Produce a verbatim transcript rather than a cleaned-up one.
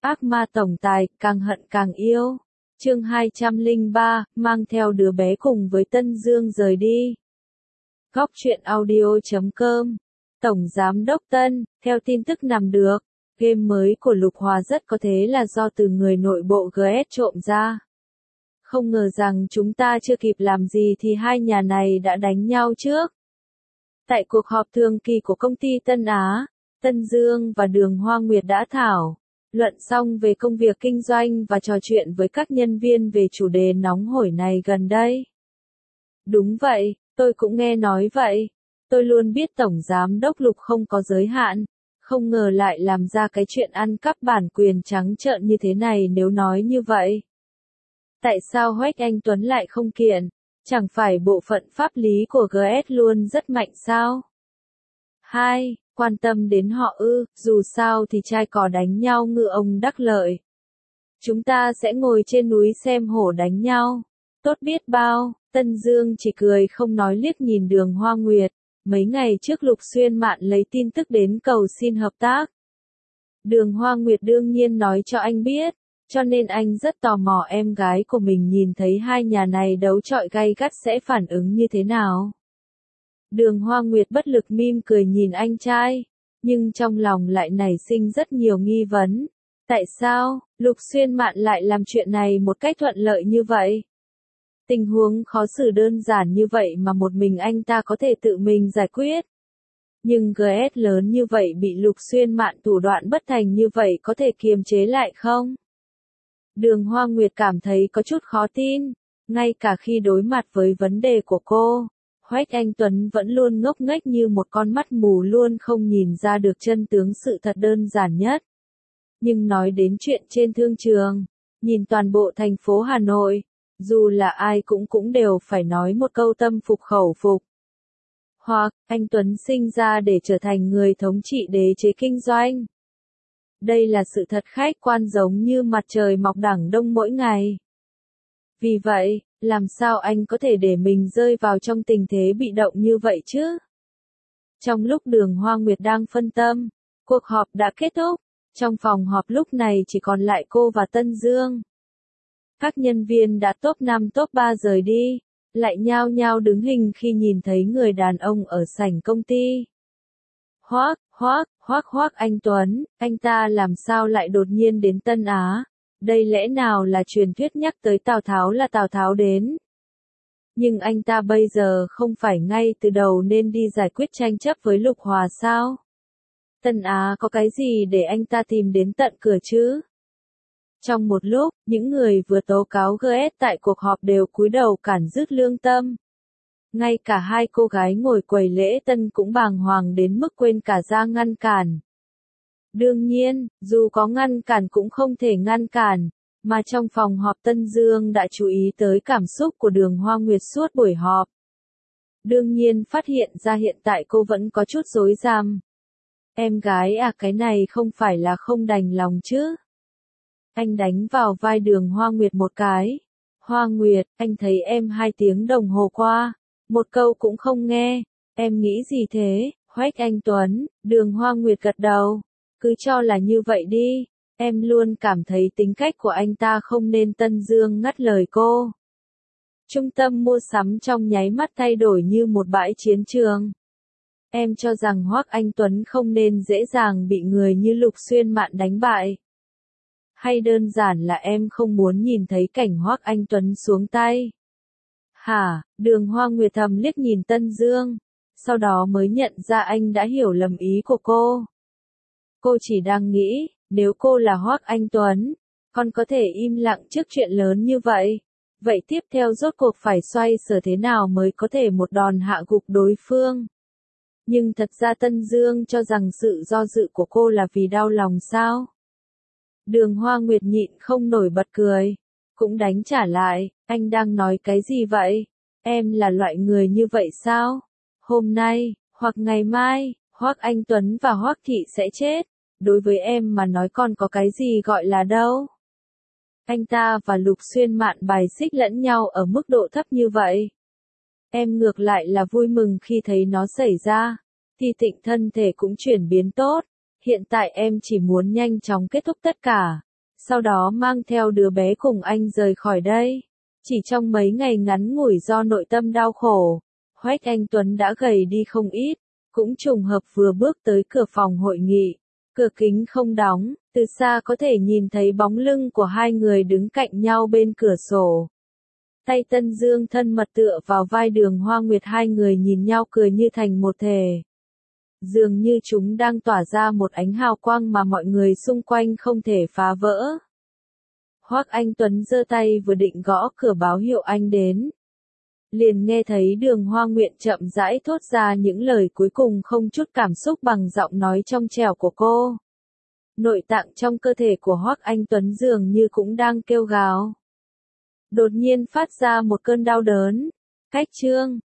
Ác ma tổng tài, càng hận càng yêu. Chương hai trăm lẻ ba, mang theo đứa bé cùng với Tân Dương rời đi. Góc truyện audio chấm com. Tổng Giám đốc Tân, theo tin tức nắm được, game mới của Lục Hòa rất có thể là do từ người nội bộ giê ét trộm ra. Không ngờ rằng chúng ta chưa kịp làm gì thì hai nhà này đã đánh nhau trước. Tại cuộc họp thường kỳ của công ty Tân Á, Tân Dương và Đường Hoa Nguyệt đã thảo luận xong về công việc kinh doanh và trò chuyện với các nhân viên về chủ đề nóng hổi này gần đây. Đúng vậy, tôi cũng nghe nói vậy. Tôi luôn biết Tổng Giám đốc Lục không có giới hạn, không ngờ lại làm ra cái chuyện ăn cắp bản quyền trắng trợn như thế này. Nếu nói như vậy, tại sao Hoắc Anh Tuấn lại không kiện? Chẳng phải bộ phận pháp lý của giê ét luôn rất mạnh sao? Hai, quan tâm đến họ ư, dù sao thì trai cò đánh nhau ngựa ông đắc lợi. Chúng ta sẽ ngồi trên núi xem hổ đánh nhau. Tốt biết bao. Tân Dương chỉ cười không nói, liếc nhìn Đường Hoa Nguyệt. Mấy ngày trước Lục Xuyên Mạn lấy tin tức đến cầu xin hợp tác. Đường Hoa Nguyệt đương nhiên nói cho anh biết, cho nên anh rất tò mò em gái của mình nhìn thấy hai nhà này đấu chọi gay gắt sẽ phản ứng như thế nào. Đường Hoa Nguyệt bất lực mỉm cười nhìn anh trai, nhưng trong lòng lại nảy sinh rất nhiều nghi vấn. Tại sao, Lục Xuyên Mạn lại làm chuyện này một cách thuận lợi như vậy? Tình huống khó xử đơn giản như vậy mà một mình anh ta có thể tự mình giải quyết. Nhưng giê ét lớn như vậy bị Lục Xuyên Mạn thủ đoạn bất thành như vậy có thể kiềm chế lại không? Đường Hoa Nguyệt cảm thấy có chút khó tin, ngay cả khi đối mặt với vấn đề của cô, Hoắc Anh Tuấn vẫn luôn ngốc nghếch như một con mắt mù, luôn không nhìn ra được chân tướng sự thật đơn giản nhất. Nhưng nói đến chuyện trên thương trường, nhìn toàn bộ thành phố Hà Nội, dù là ai cũng cũng đều phải nói một câu tâm phục khẩu phục. Hoặc, anh Tuấn sinh ra để trở thành người thống trị đế chế kinh doanh. Đây là sự thật khách quan giống như mặt trời mọc đằng đông mỗi ngày. Vì vậy, làm sao anh có thể để mình rơi vào trong tình thế bị động như vậy chứ? Trong lúc Đường Hoa Nguyệt đang phân tâm, cuộc họp đã kết thúc. Trong phòng họp lúc này chỉ còn lại cô và Tân Dương. Các nhân viên đã top năm top ba rời đi, lại nhao nhao đứng hình khi nhìn thấy người đàn ông ở sảnh công ty. Hoắc, Hoắc, Hoắc Hoắc Anh Tuấn, anh ta làm sao lại đột nhiên đến Tân Á? Đây lẽ nào là truyền thuyết nhắc tới Tào Tháo là Tào Tháo đến? Nhưng anh ta bây giờ không phải ngay từ đầu nên đi giải quyết tranh chấp với Lục Hòa sao? Tân Á có cái gì để anh ta tìm đến tận cửa chứ? Trong một lúc, những người vừa tố cáo giê ét tại cuộc họp đều cúi đầu cản rứt lương tâm. Ngay cả hai cô gái ngồi quầy lễ tân cũng bàng hoàng đến mức quên cả ra ngăn cản. Đương nhiên, dù có ngăn cản cũng không thể ngăn cản, mà trong phòng họp Tân Dương đã chú ý tới cảm xúc của Đường Hoa Nguyệt suốt buổi họp. Đương nhiên phát hiện ra hiện tại cô vẫn có chút rối rắm. Em gái à, cái này không phải là không đành lòng chứ? Anh đánh vào vai Đường Hoa Nguyệt một cái. Hoa Nguyệt, anh thấy em hai tiếng đồng hồ qua, một câu cũng không nghe, em nghĩ gì thế? Hoắc Anh Tuấn, Đường Hoa Nguyệt gật đầu. Cứ cho là như vậy đi, em luôn cảm thấy tính cách của anh ta không nên. Tân Dương ngắt lời cô. Trung tâm mua sắm trong nháy mắt thay đổi như một bãi chiến trường. Em cho rằng Hoắc Anh Tuấn không nên dễ dàng bị người như Lục Xuyên Mạn đánh bại. Hay đơn giản là em không muốn nhìn thấy cảnh Hoắc Anh Tuấn xuống tay? Hả? Đường Hoa Nguyệt thầm liếc nhìn Tân Dương, sau đó mới nhận ra anh đã hiểu lầm ý của cô. Cô chỉ đang nghĩ, nếu cô là Hoắc Anh Tuấn, còn có thể im lặng trước chuyện lớn như vậy. Vậy tiếp theo rốt cuộc phải xoay sở thế nào mới có thể một đòn hạ gục đối phương? Nhưng thật ra Tân Dương cho rằng sự do dự của cô là vì đau lòng sao? Đường Hoa Nguyệt nhịn không nổi bật cười, cũng đánh trả lại, anh đang nói cái gì vậy? Em là loại người như vậy sao? Hôm nay, hoặc ngày mai, Hoắc Anh Tuấn và Hoắc Thị sẽ chết, đối với em mà nói còn có cái gì gọi là đâu? Anh ta và Lục Xuyên Mạn bài xích lẫn nhau ở mức độ thấp như vậy. Em ngược lại là vui mừng khi thấy nó xảy ra, thì Tịnh thân thể cũng chuyển biến tốt. Hiện tại em chỉ muốn nhanh chóng kết thúc tất cả, sau đó mang theo đứa bé cùng anh rời khỏi đây. Chỉ trong mấy ngày ngắn ngủi do nội tâm đau khổ, Quách Anh Tuấn đã gầy đi không ít, cũng trùng hợp vừa bước tới cửa phòng hội nghị. Cửa kính không đóng, từ xa có thể nhìn thấy bóng lưng của hai người đứng cạnh nhau bên cửa sổ. Tay Tân Dương thân mật tựa vào vai Đường Hoa Nguyệt, hai người nhìn nhau cười như thành một thể. Dường như chúng đang tỏa ra một ánh hào quang mà mọi người xung quanh không thể phá vỡ. Hoắc Anh Tuấn giơ tay vừa định gõ cửa báo hiệu anh đến. Liền nghe thấy Đường Hoa Nguyệt chậm rãi thốt ra những lời cuối cùng không chút cảm xúc bằng giọng nói trong trẻo của cô. Nội tạng trong cơ thể của Hoắc Anh Tuấn dường như cũng đang kêu gào. Đột nhiên phát ra một cơn đau đớn. Cách chương